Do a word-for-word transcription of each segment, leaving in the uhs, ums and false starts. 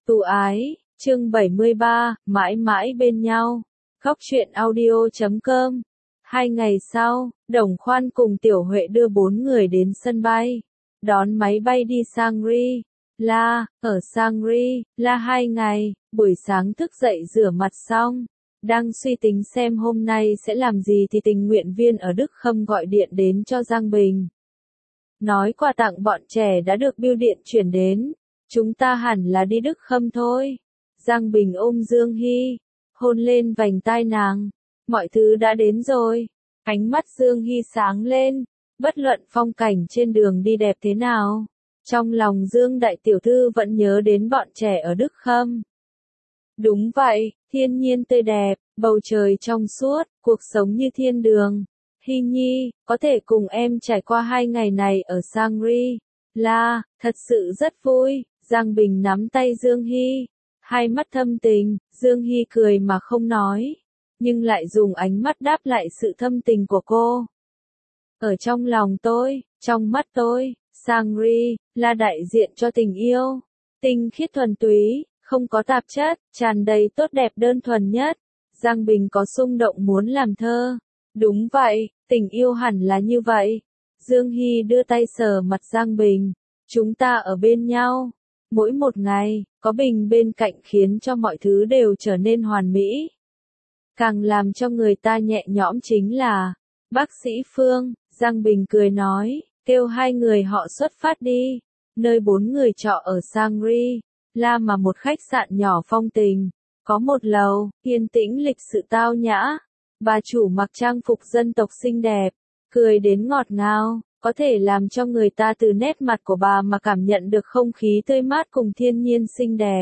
Tu ái, chương bảy mươi ba, mãi mãi bên nhau. Góc truyện audio chấm com. Hai ngày sau, Đồng Khoan cùng Tiểu Huệ đưa bốn người đến sân bay. Đón máy bay đi Shangri La, ở Shangri La hai ngày, buổi sáng thức dậy rửa mặt xong. Đang suy tính xem hôm nay sẽ làm gì thì tình nguyện viên ở Đức Khâm gọi điện đến cho Giang Bình. Nói quà tặng bọn trẻ đã được bưu điện chuyển đến. Chúng ta hẳn là đi Đức Khâm thôi. Giang Bình ôm Dương Hy, hôn lên vành tai nàng. Mọi thứ đã đến rồi. Ánh mắt Dương Hy sáng lên. Bất luận phong cảnh trên đường đi đẹp thế nào, trong lòng Dương đại tiểu thư vẫn nhớ đến bọn trẻ ở Đức Khâm. Đúng vậy, thiên nhiên tươi đẹp, bầu trời trong suốt, cuộc sống như thiên đường. Hy Nhi, có thể cùng em trải qua hai ngày này ở Shangri La, thật sự rất vui. Giang Bình nắm tay Dương Hy, hai mắt thâm tình. Dương Hy cười mà không nói, nhưng lại dùng ánh mắt đáp lại sự thâm tình của cô. Ở trong lòng tôi, trong mắt tôi, Shangri La đại diện cho tình yêu, tinh khiết thuần túy, không có tạp chất, tràn đầy tốt đẹp đơn thuần nhất. Giang Bình có xung động muốn làm thơ. Đúng vậy, tình yêu hẳn là như vậy. Dương Hy đưa tay sờ mặt Giang Bình. Chúng ta ở bên nhau. Mỗi một ngày, có Bình bên cạnh khiến cho mọi thứ đều trở nên hoàn mỹ. Càng làm cho người ta nhẹ nhõm chính là bác sĩ Phương. Giang Bình cười nói, kêu hai người họ xuất phát đi. Nơi bốn người trọ ở Shangri La mà một khách sạn nhỏ phong tình. Có một lầu, yên tĩnh lịch sự tao nhã. Bà chủ mặc trang phục dân tộc xinh đẹp, cười đến ngọt ngào, có thể làm cho người ta từ nét mặt của bà mà cảm nhận được không khí tươi mát cùng thiên nhiên xinh đẹp.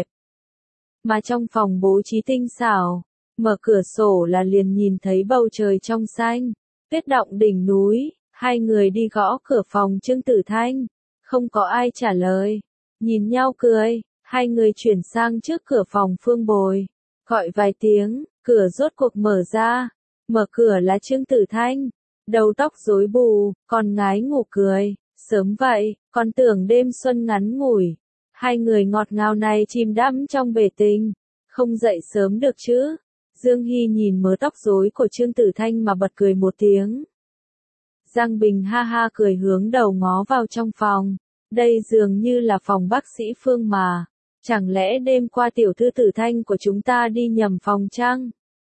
Mà trong phòng bố trí tinh xảo, mở cửa sổ là liền nhìn thấy bầu trời trong xanh, tuyết động đỉnh núi. Hai người đi gõ cửa phòng Trương Tử Thanh, không có ai trả lời. Nhìn nhau cười, hai người chuyển sang trước cửa phòng Phương Bồi, gọi vài tiếng, cửa rốt cuộc mở ra. Mở cửa là Trương Tử Thanh, đầu tóc rối bù, con gái ngủ cười, sớm vậy, con tưởng đêm xuân ngắn ngủi. Hai người ngọt ngào này chìm đắm trong bể tình, không dậy sớm được chứ. Dương Hy nhìn mớ tóc rối của Trương Tử Thanh mà bật cười một tiếng. Giang Bình ha ha cười hướng đầu ngó vào trong phòng. Đây dường như là phòng bác sĩ Phương mà. Chẳng lẽ đêm qua tiểu thư Tử Thanh của chúng ta đi nhầm phòng chăng?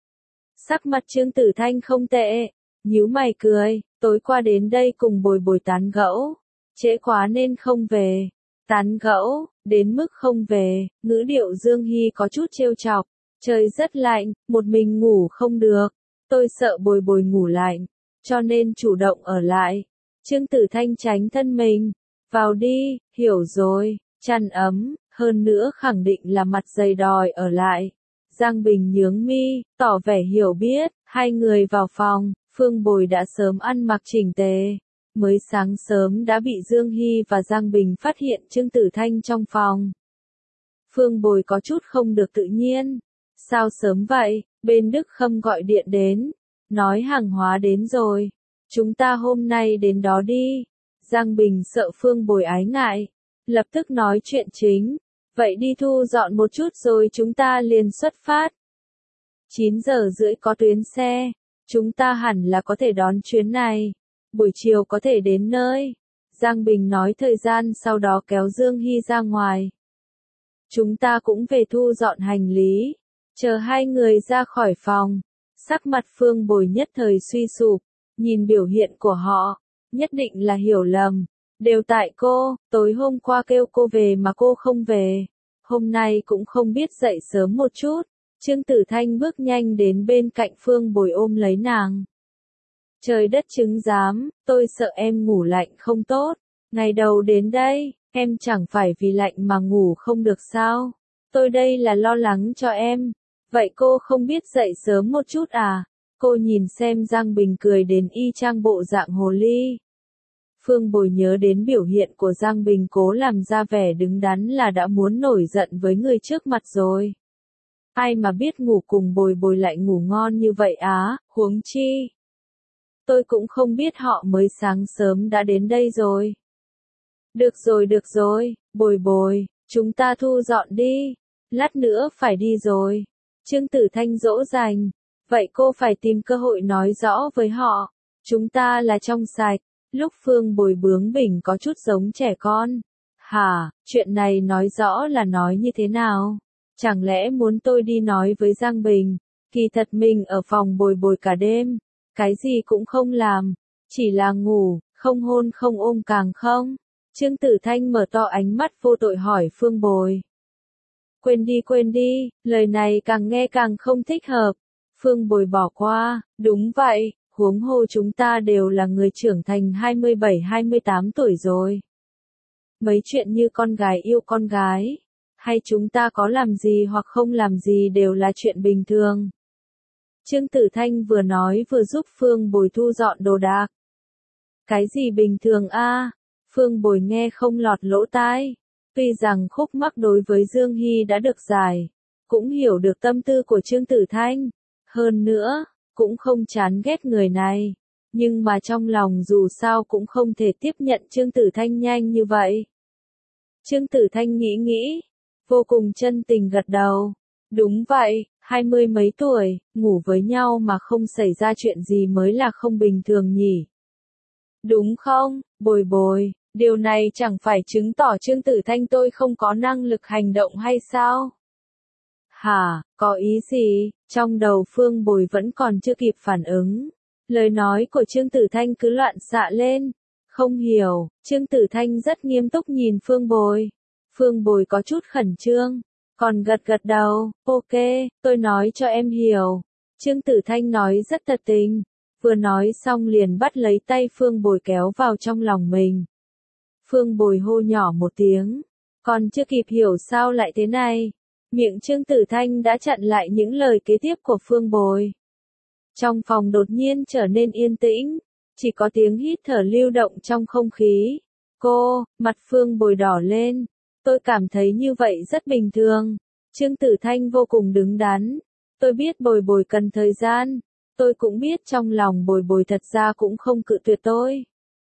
Sắc mặt Trương Tử Thanh không tệ, nhíu mày cười, tối qua đến đây cùng Bồi Bồi tán gẫu, trễ quá nên không về. Tán gẫu, đến mức không về, ngữ điệu Dương Hy có chút trêu chọc, trời rất lạnh, một mình ngủ không được, tôi sợ Bồi Bồi ngủ lạnh, cho nên chủ động ở lại. Trương Tử Thanh tránh thân mình, vào đi, hiểu rồi, chăn ấm, hơn nữa khẳng định là mặt dày đòi ở lại. Giang Bình nhướng mi, tỏ vẻ hiểu biết. Hai người vào phòng, Phương Bồi đã sớm ăn mặc chỉnh tề. Mới sáng sớm đã bị Dương Hy và Giang Bình phát hiện Trương Tử Thanh trong phòng. Phương Bồi có chút không được tự nhiên. Sao sớm vậy, bên Đức Khâm gọi điện đến, nói hàng hóa đến rồi. Chúng ta hôm nay đến đó đi. Giang Bình sợ Phương Bồi ái ngại, lập tức nói chuyện chính. Vậy đi thu dọn một chút rồi chúng ta liền xuất phát. chín giờ rưỡi có tuyến xe. Chúng ta hẳn là có thể đón chuyến này. Buổi chiều có thể đến nơi. Giang Bình nói thời gian sau đó kéo Dương Hy ra ngoài. Chúng ta cũng về thu dọn hành lý. Chờ hai người ra khỏi phòng. Sắc mặt Phương Bồi nhất thời suy sụp. Nhìn biểu hiện của họ, nhất định là hiểu lầm. Đều tại cô, tối hôm qua kêu cô về mà cô không về. Hôm nay cũng không biết dậy sớm một chút. Trương Tử Thanh bước nhanh đến bên cạnh Phương Bồi ôm lấy nàng. Trời đất chứng giám, tôi sợ em ngủ lạnh không tốt. Ngày đầu đến đây, em chẳng phải vì lạnh mà ngủ không được sao. Tôi đây là lo lắng cho em. Vậy cô không biết dậy sớm một chút à? Cô nhìn xem Giang Bình cười đến y chang bộ dạng hồ ly. Phương Bồi nhớ đến biểu hiện của Giang Bình cố làm ra vẻ đứng đắn là đã muốn nổi giận với người trước mặt rồi. Ai mà biết ngủ cùng Bồi Bồi lại ngủ ngon như vậy á, huống chi. Tôi cũng không biết họ mới sáng sớm đã đến đây rồi. Được rồi được rồi, Bồi Bồi, chúng ta thu dọn đi. lát nữa phải đi rồi. Trương Tử Thanh dỗ dành. Vậy cô phải tìm cơ hội nói rõ với họ. Chúng ta là trong sạch. Lúc Phương Bồi bướng bỉnh có chút giống trẻ con. Hả, chuyện này nói rõ là nói như thế nào? Chẳng lẽ muốn tôi đi nói với Giang Bình? Kỳ thật mình ở phòng Bồi Bồi cả đêm. Cái gì cũng không làm. Chỉ là ngủ, không hôn không ôm càng không. Trương Tử Thanh mở to ánh mắt vô tội hỏi Phương Bồi. Quên đi quên đi, lời này càng nghe càng không thích hợp. Phương Bồi bỏ qua, đúng vậy, huống hồ chúng ta đều là người trưởng thành hai mươi bảy hai mươi tám tuổi rồi. Mấy chuyện như con gái yêu con gái, hay chúng ta có làm gì hoặc không làm gì đều là chuyện bình thường. Trương Tử Thanh vừa nói vừa giúp Phương Bồi thu dọn đồ đạc. Cái gì bình thường a? Phương Bồi nghe không lọt lỗ tai. Tuy rằng khúc mắc đối với Dương Hy đã được giải, cũng hiểu được tâm tư của Trương Tử Thanh. Hơn nữa, cũng không chán ghét người này. Nhưng mà trong lòng dù sao cũng không thể tiếp nhận Trương Tử Thanh nhanh như vậy. Trương Tử Thanh nghĩ nghĩ, vô cùng chân tình gật đầu. Đúng vậy, hai mươi mấy tuổi, ngủ với nhau mà không xảy ra chuyện gì mới là không bình thường nhỉ. Đúng không, Bồi Bồi, điều này chẳng phải chứng tỏ Trương Tử Thanh tôi không có năng lực hành động hay sao? Hả, có ý gì? Trong đầu Phương Bồi vẫn còn chưa kịp phản ứng. Lời nói của Trương Tử Thanh cứ loạn xạ lên. Không hiểu, Trương Tử Thanh rất nghiêm túc nhìn Phương Bồi. Phương Bồi có chút khẩn trương, còn gật gật đầu, ok, tôi nói cho em hiểu. Trương Tử Thanh nói rất thật tình, vừa nói xong liền bắt lấy tay Phương Bồi kéo vào trong lòng mình. Phương Bồi hô nhỏ một tiếng, còn chưa kịp hiểu sao lại thế này. Miệng Trương Tử Thanh đã chặn lại những lời kế tiếp của Phương Bồi. Trong phòng đột nhiên trở nên yên tĩnh, chỉ có tiếng hít thở lưu động trong không khí. Cô, mặt Phương Bồi đỏ lên, tôi cảm thấy như vậy rất bình thường. Trương Tử Thanh vô cùng đứng đắn. Tôi biết Bồi Bồi cần thời gian, tôi cũng biết trong lòng Bồi Bồi thật ra cũng không cự tuyệt tôi.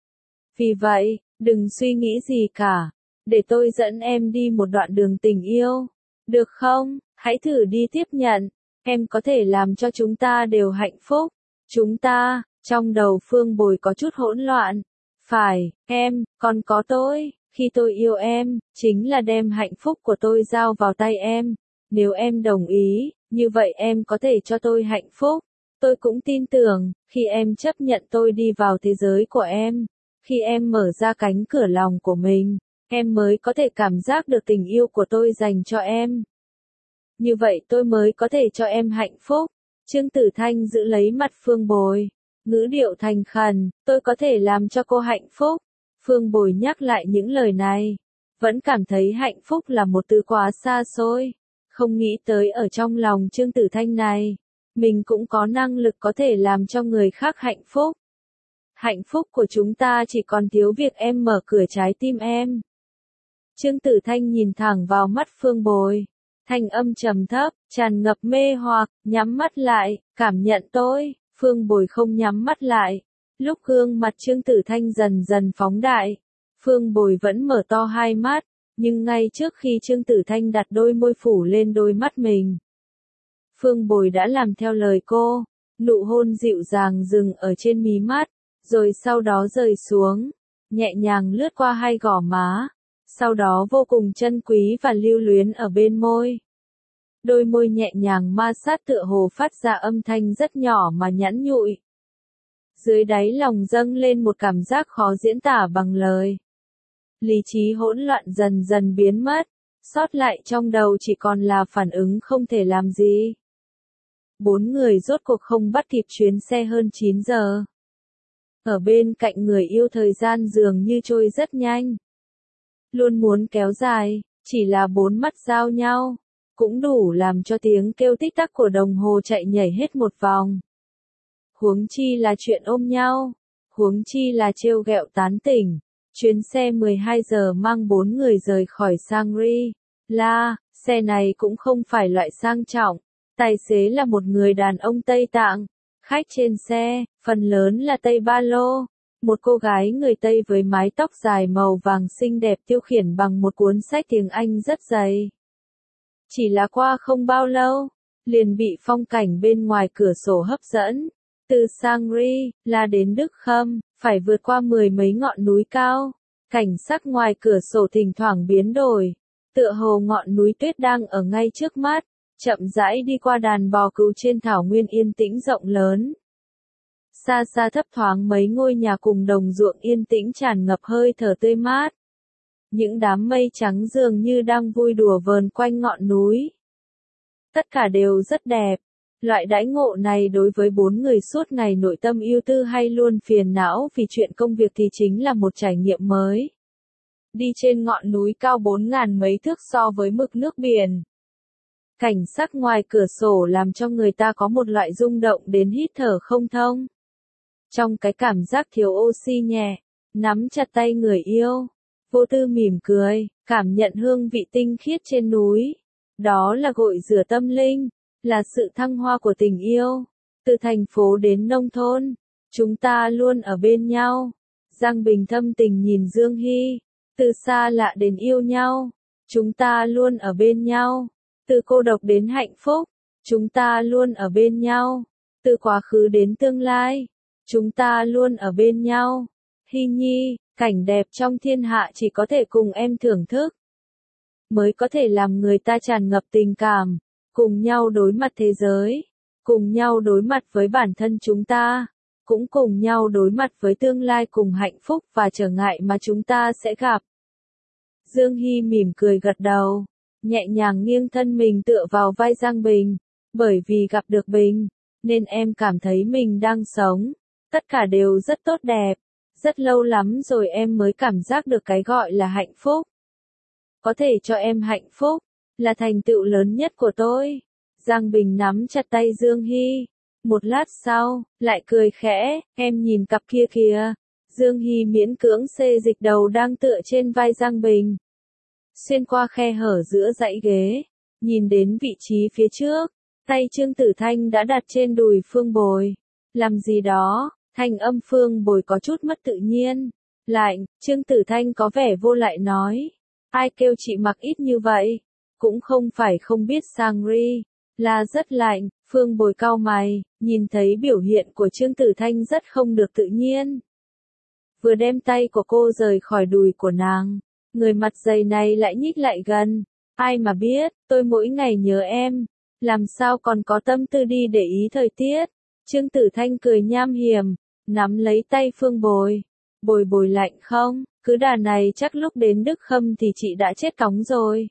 Vì vậy, đừng suy nghĩ gì cả, để tôi dẫn em đi một đoạn đường tình yêu. Được không? Hãy thử đi tiếp nhận. Em có thể làm cho chúng ta đều hạnh phúc. Chúng ta, trong đầu Phương Bồi có chút hỗn loạn. Phải, em, còn có tôi. Khi tôi yêu em, chính là đem hạnh phúc của tôi giao vào tay em. Nếu em đồng ý, như vậy em có thể cho tôi hạnh phúc. Tôi cũng tin tưởng, khi em chấp nhận tôi đi vào thế giới của em, khi em mở ra cánh cửa lòng của mình, em mới có thể cảm giác được tình yêu của tôi dành cho em. Như vậy tôi mới có thể cho em hạnh phúc. Trương Tử Thanh giữ lấy mặt Phương Bồi, ngữ điệu thành khẩn, tôi có thể làm cho cô hạnh phúc. Phương Bồi nhắc lại những lời này, vẫn cảm thấy hạnh phúc là một từ quá xa xôi, không nghĩ tới ở trong lòng Trương Tử Thanh này, mình cũng có năng lực có thể làm cho người khác hạnh phúc. Hạnh phúc của chúng ta chỉ còn thiếu việc em mở cửa trái tim em. Trương Tử Thanh nhìn thẳng vào mắt Phương Bồi, thanh âm trầm thấp, tràn ngập mê hoặc, nhắm mắt lại, cảm nhận tôi. Phương Bồi không nhắm mắt lại. Lúc gương mặt Trương Tử Thanh dần dần phóng đại, Phương Bồi vẫn mở to hai mắt, nhưng ngay trước khi Trương Tử Thanh đặt đôi môi phủ lên đôi mắt mình, Phương Bồi đã làm theo lời cô, nụ hôn dịu dàng dừng ở trên mí mắt, rồi sau đó rời xuống, nhẹ nhàng lướt qua hai gò má, sau đó vô cùng chân quý và lưu luyến ở bên môi. Đôi môi nhẹ nhàng ma sát tựa hồ phát ra âm thanh rất nhỏ mà nhẵn nhụi. Dưới đáy lòng dâng lên một cảm giác khó diễn tả bằng lời. Lý trí hỗn loạn dần dần biến mất, sót lại trong đầu chỉ còn là phản ứng không thể làm gì. Bốn người rốt cuộc không bắt kịp chuyến xe hơn chín giờ. Ở bên cạnh người yêu thời gian dường như trôi rất nhanh. Luôn muốn kéo dài, chỉ là bốn mắt giao nhau, cũng đủ làm cho tiếng kêu tích tắc của đồng hồ chạy nhảy hết một vòng. Huống chi là chuyện ôm nhau, huống chi là trêu ghẹo tán tỉnh. Chuyến xe mười hai giờ mang bốn người rời khỏi Shangri-La, xe này cũng không phải loại sang trọng. Tài xế là một người đàn ông Tây Tạng, khách trên xe, phần lớn là Tây Ba Lô. Một cô gái người Tây với mái tóc dài màu vàng xinh đẹp tiêu khiển bằng một cuốn sách tiếng Anh rất dày. Chỉ là qua không bao lâu, liền bị phong cảnh bên ngoài cửa sổ hấp dẫn. Từ Sangri, là đến Đức Khâm, phải vượt qua mười mấy ngọn núi cao. Cảnh sắc ngoài cửa sổ thỉnh thoảng biến đổi. Tựa hồ ngọn núi tuyết đang ở ngay trước mắt, chậm rãi đi qua đàn bò cừu trên thảo nguyên yên tĩnh rộng lớn. Xa xa thấp thoáng mấy ngôi nhà cùng đồng ruộng yên tĩnh tràn ngập hơi thở tươi mát. Những đám mây trắng dường như đang vui đùa vờn quanh ngọn núi. Tất cả đều rất đẹp. Loại đãi ngộ này đối với bốn người suốt ngày nội tâm ưu tư hay luôn phiền não vì chuyện công việc thì chính là một trải nghiệm mới. Đi trên ngọn núi cao bốn ngàn mấy thước so với mực nước biển. Cảnh sắc ngoài cửa sổ làm cho người ta có một loại rung động đến hít thở không thông. Trong cái cảm giác thiếu oxy nhẹ, nắm chặt tay người yêu, vô tư mỉm cười, cảm nhận hương vị tinh khiết trên núi. Đó là gội rửa tâm linh, là sự thăng hoa của tình yêu. Từ thành phố đến nông thôn, chúng ta luôn ở bên nhau. Giang Bình thâm tình nhìn Dương Hy. Từ xa lạ đến yêu nhau, chúng ta luôn ở bên nhau. Từ cô độc đến hạnh phúc, chúng ta luôn ở bên nhau. Từ quá khứ đến tương lai, chúng ta luôn ở bên nhau. Hy Nhi, cảnh đẹp trong thiên hạ chỉ có thể cùng em thưởng thức. Mới có thể làm người ta tràn ngập tình cảm, cùng nhau đối mặt thế giới, cùng nhau đối mặt với bản thân chúng ta, cũng cùng nhau đối mặt với tương lai cùng hạnh phúc và trở ngại mà chúng ta sẽ gặp. Dương Hy mỉm cười gật đầu, nhẹ nhàng nghiêng thân mình tựa vào vai Giang Bình, bởi vì gặp được Bình, nên em cảm thấy mình đang sống, tất cả đều rất tốt đẹp, rất lâu lắm rồi em mới cảm giác được cái gọi là hạnh phúc. Có thể cho em hạnh phúc, là thành tựu lớn nhất của tôi. Giang Bình nắm chặt tay Dương Hy, một lát sau, lại cười khẽ, em nhìn cặp kia kìa. Dương Hy miễn cưỡng xê dịch đầu đang tựa trên vai Giang Bình. Xuyên qua khe hở giữa dãy ghế, nhìn đến vị trí phía trước, tay Trương Tử Thanh đã đặt trên đùi Phương Bồi. Làm gì đó, thanh âm Phương Bồi có chút mất tự nhiên. Lạnh, Trương Tử Thanh có vẻ vô lại nói. Ai kêu chị mặc ít như vậy? Cũng không phải không biết Sangri, là rất lạnh. Phương Bồi cau mày, nhìn thấy biểu hiện của Trương Tử Thanh rất không được tự nhiên. Vừa đem tay của cô rời khỏi đùi của nàng, người mặt dày này lại nhích lại gần. Ai mà biết, tôi mỗi ngày nhớ em, làm sao còn có tâm tư đi để ý thời tiết. Trương Tử Thanh cười nham hiểm, nắm lấy tay Phương Bồi. Bồi Bồi lạnh không? Cứ đà này chắc lúc đến Đức Khâm thì chị đã chết cóng rồi.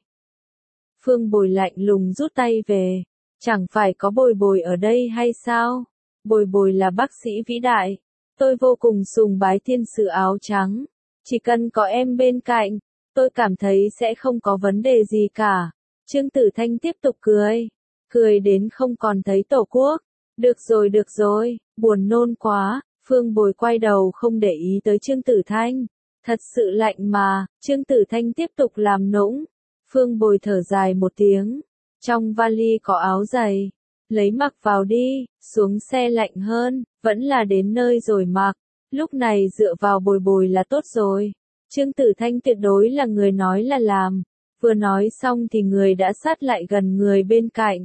Phương Bồi lạnh lùng rút tay về. Chẳng phải có Bồi Bồi ở đây hay sao? Bồi Bồi là bác sĩ vĩ đại. Tôi vô cùng sùng bái thiên sử áo trắng. Chỉ cần có em bên cạnh, tôi cảm thấy sẽ không có vấn đề gì cả. Trương Tử Thanh tiếp tục cười. Cười đến không còn thấy tổ quốc. Được rồi được rồi, buồn nôn quá. Phương Bồi quay đầu không để ý tới Trương Tử Thanh. Thật sự lạnh mà, Trương Tử Thanh tiếp tục làm nũng. Phương Bồi thở dài một tiếng. Trong vali có áo giày. Lấy mặc vào đi, xuống xe lạnh hơn, vẫn là đến nơi rồi mặc. Lúc này dựa vào Bồi Bồi là tốt rồi. Trương Tử Thanh tuyệt đối là người nói là làm. Vừa nói xong thì người đã sát lại gần người bên cạnh.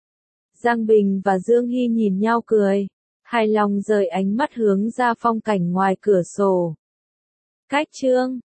Giang Bình và Dương Hy nhìn nhau cười. Hài lòng rời ánh mắt hướng ra phong cảnh ngoài cửa sổ. Cách chương